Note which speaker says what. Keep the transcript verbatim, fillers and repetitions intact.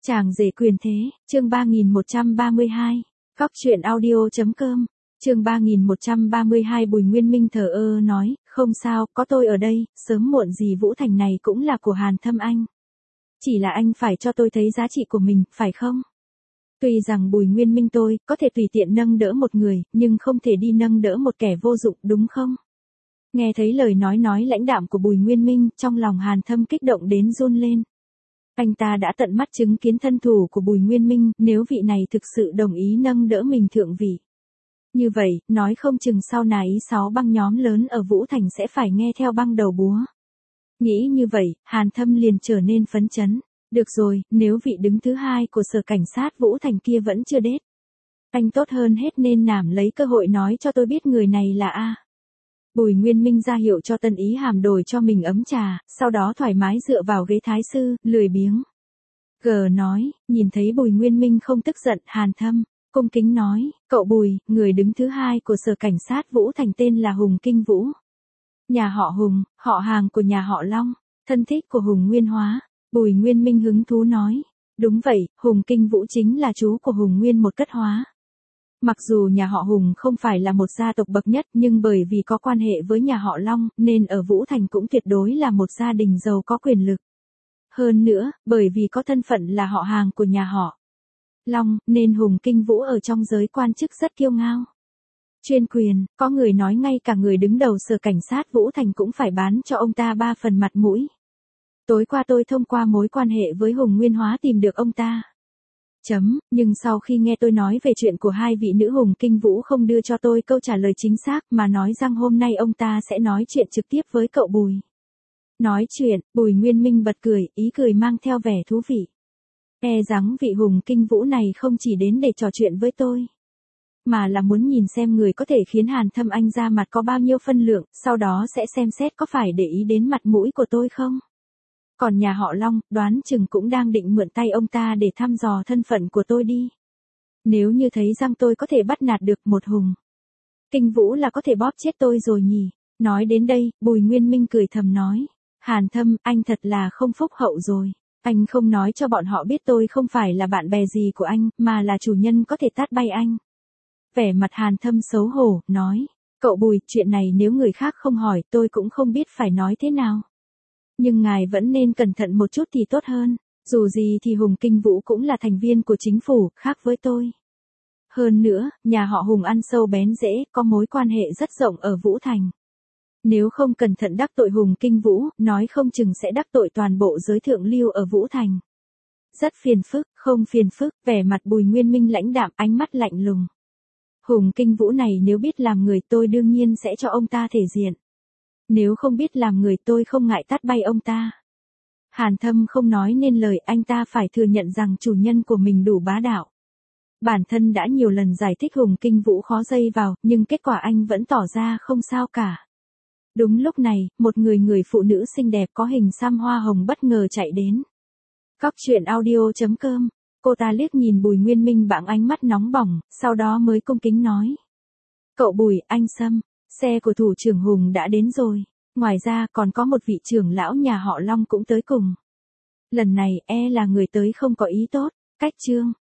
Speaker 1: Chàng rể quyền thế, chương ba nghìn một trăm ba mươi hai. Góc truyện audio.com, chương ba nghìn một trăm ba mươi hai. Bùi Nguyên Minh thờ ơ nói, không sao, có tôi ở đây, sớm muộn gì Vũ Thành này cũng là của Hàn Thâm anh. Chỉ là anh phải cho tôi thấy giá trị của mình, phải không? Tuy rằng Bùi Nguyên Minh tôi có thể tùy tiện nâng đỡ một người, nhưng không thể đi nâng đỡ một kẻ vô dụng, đúng không? Nghe thấy lời nói nói lãnh đạm của Bùi Nguyên Minh, trong lòng Hàn Thâm kích động đến run lên. Anh ta đã tận mắt chứng kiến thân thủ của Bùi Nguyên Minh, nếu vị này thực sự đồng ý nâng đỡ mình thượng vị. Như vậy, nói không chừng sau này sáu băng nhóm lớn ở Vũ Thành sẽ phải nghe theo băng đầu búa. Nghĩ như vậy, Hàn Thâm liền trở nên phấn chấn. Được rồi, nếu vị đứng thứ hai của sở cảnh sát Vũ Thành kia vẫn chưa đết. Anh tốt hơn hết nên nảm lấy cơ hội nói cho tôi biết người này là A. Bùi Nguyên Minh ra hiệu cho Tân Ý Hàm đổi cho mình ấm trà, sau đó thoải mái dựa vào ghế thái sư, lười biếng. G nói, nhìn thấy Bùi Nguyên Minh không tức giận, Hàn Thâm, cung kính nói, cậu Bùi, người đứng thứ hai của sở cảnh sát Vũ Thành tên là Hùng Kinh Vũ. Nhà họ Hùng, họ hàng của nhà họ Long, thân thích của Hùng Nguyên Hóa. Bùi Nguyên Minh hứng thú nói, đúng vậy, Hùng Kinh Vũ chính là chú của Hùng Nguyên một cất hóa. Mặc dù nhà họ Hùng không phải là một gia tộc bậc nhất nhưng bởi vì có quan hệ với nhà họ Long nên ở Vũ Thành cũng tuyệt đối là một gia đình giàu có quyền lực. Hơn nữa, bởi vì có thân phận là họ hàng của nhà họ Long nên Hùng Kinh Vũ ở trong giới quan chức rất kiêu ngao. Chuyên quyền, có người nói ngay cả người đứng đầu sở cảnh sát Vũ Thành cũng phải bán cho ông ta ba phần mặt mũi. Tối qua tôi thông qua mối quan hệ với Hùng Nguyên Hóa tìm được ông ta. Chấm, nhưng sau khi nghe tôi nói về chuyện của hai vị nữ Hùng Kinh Vũ không đưa cho tôi câu trả lời chính xác mà nói rằng hôm nay ông ta sẽ nói chuyện trực tiếp với cậu Bùi. Nói chuyện, Bùi Nguyên Minh bật cười, ý cười mang theo vẻ thú vị. E rằng vị Hùng Kinh Vũ này không chỉ đến để trò chuyện với tôi, mà là muốn nhìn xem người có thể khiến Hàn Thâm anh ra mặt có bao nhiêu phân lượng, sau đó sẽ xem xét có phải để ý đến mặt mũi của tôi không. Còn nhà họ Long, đoán chừng cũng đang định mượn tay ông ta để thăm dò thân phận của tôi đi. Nếu như thấy rằng tôi có thể bắt nạt được một Hùng Kinh Vũ là có thể bóp chết tôi rồi nhỉ. Nói đến đây, Bùi Nguyên Minh cười thầm nói. Hàn Thâm, anh thật là không phúc hậu rồi. Anh không nói cho bọn họ biết tôi không phải là bạn bè gì của anh, mà là chủ nhân có thể tát bay anh. Vẻ mặt Hàn Thâm xấu hổ, nói. Cậu Bùi, chuyện này nếu người khác không hỏi tôi cũng không biết phải nói thế nào. Nhưng ngài vẫn nên cẩn thận một chút thì tốt hơn, dù gì thì Hùng Kinh Vũ cũng là thành viên của chính phủ, khác với tôi. Hơn nữa, nhà họ Hùng ăn sâu bén rễ, có mối quan hệ rất rộng ở Vũ Thành. Nếu không cẩn thận đắc tội Hùng Kinh Vũ, nói không chừng sẽ đắc tội toàn bộ giới thượng lưu ở Vũ Thành. Rất phiền phức, không phiền phức, vẻ mặt Bùi Nguyên Minh lãnh đạm, ánh mắt lạnh lùng. Hùng Kinh Vũ này nếu biết làm người tôi đương nhiên sẽ cho ông ta thể diện. Nếu không biết làm người tôi không ngại tát bay ông ta. Hàn Thâm không nói nên lời, anh ta phải thừa nhận rằng chủ nhân của mình đủ bá đạo. Bản thân đã nhiều lần giải thích Hùng Kinh Vũ khó dây vào, nhưng kết quả anh vẫn tỏ ra không sao cả. Đúng lúc này, một người người phụ nữ xinh đẹp có hình xăm hoa hồng bất ngờ chạy đến. Góc truyện audio.com, cô ta liếc nhìn Bùi Nguyên Minh bằng ánh mắt nóng bỏng, sau đó mới cung kính nói. Cậu Bùi, anh Sâm. Xe của thủ trưởng Hùng đã đến rồi, ngoài ra còn có một vị trưởng lão nhà họ Long cũng tới cùng. Lần này e là người tới không có ý tốt, cách trương,